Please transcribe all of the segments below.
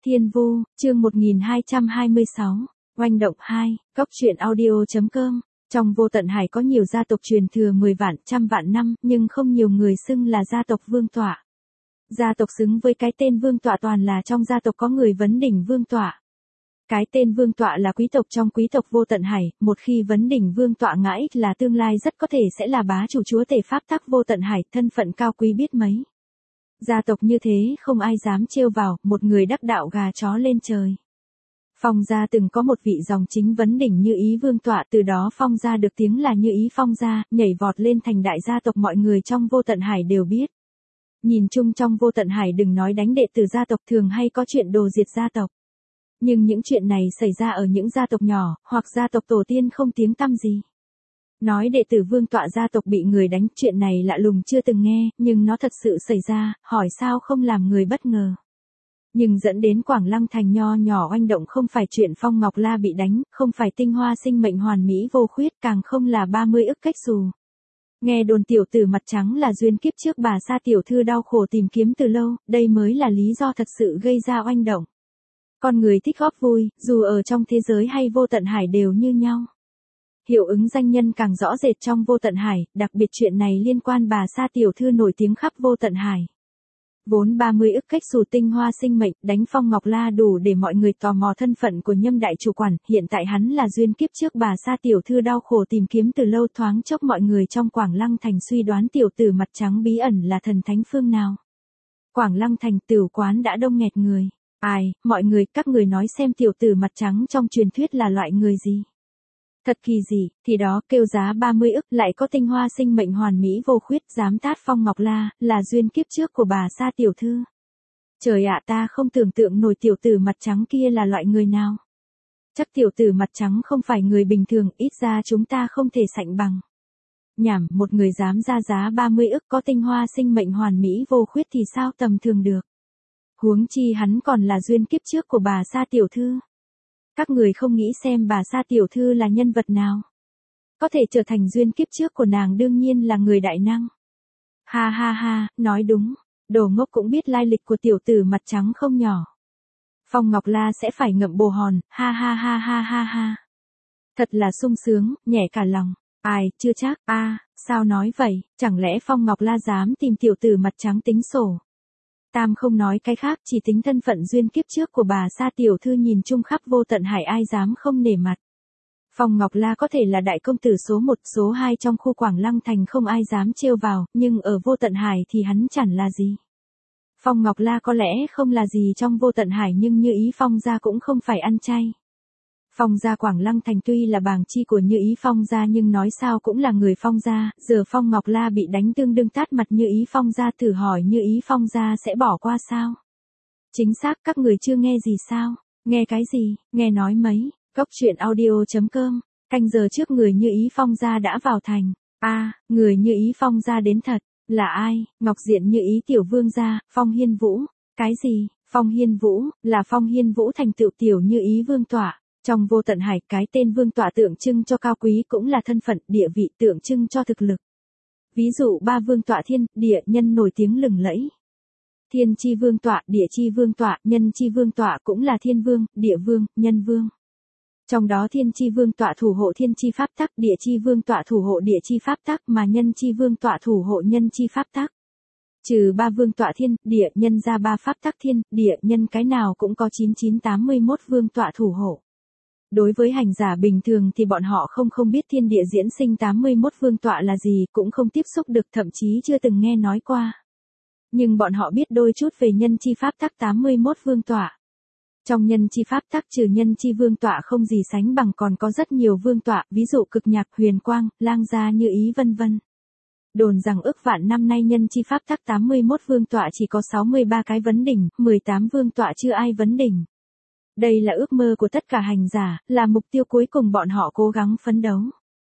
Thiên Vu, chương 1226, oanh động 2, cốc truyện audio.com. Trong Vô Tận Hải có nhiều gia tộc truyền thừa 10 vạn, trăm vạn năm, nhưng không nhiều người xưng là gia tộc vương tọa. Gia tộc xứng với cái tên vương tọa toàn là trong gia tộc có người vấn đỉnh vương tọa. Cái tên vương tọa là quý tộc trong quý tộc Vô Tận Hải, một khi vấn đỉnh vương tọa ngã ích là tương lai rất có thể sẽ là bá chủ chúa tể pháp tắc Vô Tận Hải, thân phận cao quý biết mấy. Gia tộc như thế không ai dám trêu vào, một người đắc đạo gà chó lên trời. Phong gia từng có một vị dòng chính vấn đỉnh Như Ý vương tọa, từ đó Phong gia được tiếng là Như Ý Phong gia, nhảy vọt lên thành đại gia tộc mọi người trong Vô Tận Hải đều biết. Nhìn chung trong Vô Tận Hải đừng nói đánh đệ tử gia tộc thường hay có chuyện đồ diệt gia tộc. Nhưng những chuyện này xảy ra ở những gia tộc nhỏ, hoặc gia tộc tổ tiên không tiếng tăm gì. Nói đệ tử vương tọa gia tộc bị người đánh, chuyện này lạ lùng chưa từng nghe, nhưng nó thật sự xảy ra, hỏi sao không làm người bất ngờ. Nhưng dẫn đến Quảng Lăng thành nho nhỏ oanh động không phải chuyện Phong Ngọc La bị đánh, không phải tinh hoa sinh mệnh hoàn mỹ vô khuyết, càng không là 30 ức cách xù. Nghe đồn tiểu tử mặt trắng là duyên kiếp trước bà Sa tiểu thư đau khổ tìm kiếm từ lâu, đây mới là lý do thật sự gây ra oanh động. Con người thích góp vui, dù ở trong thế giới hay Vô Tận Hải đều như nhau. Hiệu ứng danh nhân càng rõ rệt trong Vô Tận Hải, đặc biệt chuyện này liên quan bà Sa tiểu thư nổi tiếng khắp Vô Tận Hải. Vốn 30 ức cách xù tinh hoa sinh mệnh, đánh Phong Ngọc La đủ để mọi người tò mò thân phận của Nhâm đại chủ quản, hiện tại hắn là duyên kiếp trước bà Sa tiểu thư đau khổ tìm kiếm từ lâu, thoáng chốc mọi người trong Quảng Lăng thành suy đoán tiểu tử mặt trắng bí ẩn là thần thánh phương nào. Quảng Lăng thành tửu quán đã đông nghẹt người. Ai, mọi người, các người nói xem tiểu tử mặt trắng trong truyền thuyết là loại người gì? Thật kỳ gì, thì đó, kêu giá 30 ức, lại có tinh hoa sinh mệnh hoàn mỹ vô khuyết, dám tát Phong Ngọc La, là duyên kiếp trước của bà Sa tiểu thư. Trời ạ, ta không tưởng tượng nổi tiểu tử mặt trắng kia là loại người nào. Chắc tiểu tử mặt trắng không phải người bình thường, ít ra chúng ta không thể sánh bằng. Nhảm, một người dám ra giá 30 ức có tinh hoa sinh mệnh hoàn mỹ vô khuyết thì sao tầm thường được. Huống chi hắn còn là duyên kiếp trước của bà Sa tiểu thư. Các người không nghĩ xem bà Sa tiểu thư là nhân vật nào. Có thể trở thành duyên kiếp trước của nàng đương nhiên là người đại năng. Ha ha ha, nói đúng. Đồ ngốc cũng biết lai lịch của tiểu tử mặt trắng không nhỏ. Phong Ngọc La sẽ phải ngậm bồ hòn, ha ha ha ha ha ha. Thật là sung sướng, nhẹ cả lòng. Ai, chưa chắc, sao nói vậy, chẳng lẽ Phong Ngọc La dám tìm tiểu tử mặt trắng tính sổ. Tam không nói cái khác, chỉ tính thân phận duyên kiếp trước của bà Sa tiểu thư nhìn chung khắp Vô Tận Hải ai dám không nể mặt. Phong Ngọc La có thể là đại công tử số 1, số 2 trong khu Quảng Lăng thành không ai dám trêu vào, nhưng ở Vô Tận Hải thì hắn chẳng là gì. Phong Ngọc La có lẽ không là gì trong Vô Tận Hải nhưng Như Ý Phong gia cũng không phải ăn chay. Phong gia Quảng Lăng thành tuy là bàng chi của Như Ý Phong gia nhưng nói sao cũng là người Phong gia, giờ Phong Ngọc La bị đánh tương đương tát mặt Như Ý Phong gia, thử hỏi Như Ý Phong gia sẽ bỏ qua sao? Chính xác, các người chưa nghe gì sao? Nghe cái gì? Nghe nói mấy? Cốc truyện audio.com. Canh giờ trước người Như Ý Phong gia đã vào thành. Người Như Ý Phong gia đến thật. Là ai? Ngọc Diện Như Ý tiểu vương gia, Phong Hiên Vũ. Cái gì? Phong Hiên Vũ, là Phong Hiên Vũ thành tựu tiểu Như Ý vương tọa. Trong Vô Tận Hải, cái tên vương tọa tượng trưng cho cao quý cũng là thân phận, địa vị tượng trưng cho thực lực. Ví dụ ba vương tọa thiên, địa, nhân nổi tiếng lừng lẫy. Thiên chi vương tọa, địa chi vương tọa, nhân chi vương tọa cũng là thiên vương, địa vương, nhân vương. Trong đó thiên chi vương tọa thủ hộ thiên chi pháp tắc, địa chi vương tọa thủ hộ địa chi pháp tắc mà nhân chi vương tọa thủ hộ nhân chi pháp tắc. Trừ ba vương tọa thiên, địa, nhân ra ba pháp tắc thiên, địa, nhân cái nào cũng có 9981 vương tọa thủ hộ. Đối với hành giả bình thường thì bọn họ không biết thiên địa diễn sinh 81 vương tọa là gì, cũng không tiếp xúc được, thậm chí chưa từng nghe nói qua. Nhưng bọn họ biết đôi chút về nhân chi pháp tắc 81 vương tọa. Trong nhân chi pháp tắc trừ nhân chi vương tọa không gì sánh bằng còn có rất nhiều vương tọa, ví dụ Cực Nhạc, Huyền Quang, Lang Gia, Như Ý vân vân. Đồn rằng ước vạn năm nay nhân chi pháp tắc 81 vương tọa chỉ có 63 cái vấn đỉnh, 18 vương tọa chưa ai vấn đỉnh. Đây là ước mơ của tất cả hành giả, là mục tiêu cuối cùng bọn họ cố gắng phấn đấu.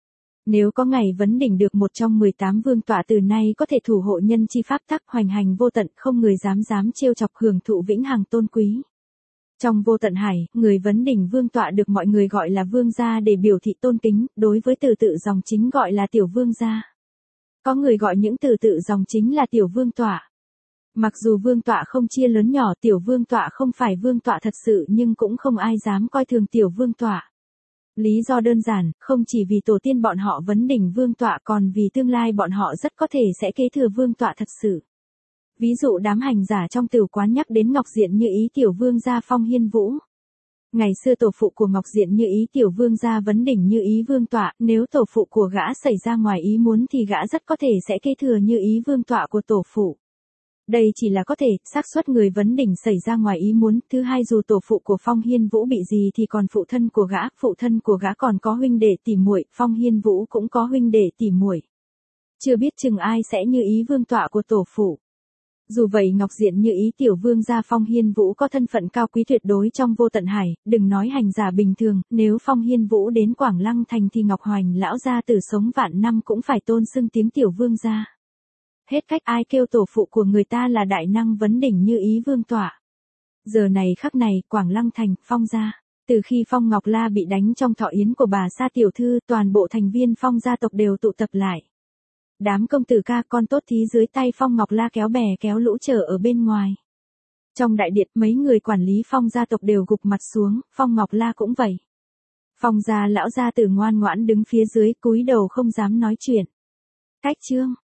Nếu có ngày vấn đỉnh được một trong 18 vương tọa từ nay có thể thủ hộ nhân chi pháp tắc hoành hành vô tận, không người dám trêu chọc, hưởng thụ vĩnh hằng tôn quý. Trong Vô Tận Hải, người vấn đỉnh vương tọa được mọi người gọi là vương gia để biểu thị tôn kính, đối với từ tự dòng chính gọi là tiểu vương gia. Có người gọi những từ tự dòng chính là tiểu vương tọa. Mặc dù vương tọa không chia lớn nhỏ, tiểu vương tọa không phải vương tọa thật sự, nhưng cũng không ai dám coi thường tiểu vương tọa. Lý do đơn giản, không chỉ vì tổ tiên bọn họ vấn đỉnh vương tọa, còn vì tương lai bọn họ rất có thể sẽ kế thừa vương tọa thật sự. Ví dụ đám hành giả trong tửu quán nhắc đến Ngọc Diện Như Ý tiểu vương gia Phong Hiên Vũ. Ngày xưa tổ phụ của Ngọc Diện Như Ý tiểu vương gia vấn đỉnh Như Ý vương tọa, nếu tổ phụ của gã xảy ra ngoài ý muốn thì gã rất có thể sẽ kế thừa Như Ý vương tọa của tổ phụ. Đây chỉ là có thể, xác suất người vấn đỉnh xảy ra ngoài ý muốn. Thứ hai, dù tổ phụ của Phong Hiên Vũ bị gì thì còn phụ thân của gã còn có huynh đệ tỷ muội, Phong Hiên Vũ cũng có huynh đệ tỷ muội. Chưa biết chừng ai sẽ Như Ý vương tọa của tổ phụ. Dù vậy Ngọc Diện Như Ý tiểu vương gia Phong Hiên Vũ có thân phận cao quý tuyệt đối trong vô tận hải, đừng nói hành giả bình thường, nếu Phong Hiên Vũ đến Quảng Lăng thành thì Ngọc Hoành lão gia tử sống vạn năm cũng phải tôn xưng tiếng tiểu vương gia. Hết cách ai kêu tổ phụ của người ta là đại năng vấn đỉnh Như Ý vương tọa. Giờ này khắc này, Quảng Lăng thành, Phong gia. Từ khi Phong Ngọc La bị đánh trong thọ yến của bà Sa tiểu thư, toàn bộ thành viên Phong gia tộc đều tụ tập lại. Đám công tử ca con tốt thí dưới tay Phong Ngọc La kéo bè kéo lũ chờ ở bên ngoài. Trong đại điện, mấy người quản lý Phong gia tộc đều gục mặt xuống, Phong Ngọc La cũng vậy. Phong gia lão gia tử ngoan ngoãn đứng phía dưới, cúi đầu không dám nói chuyện. Cách chương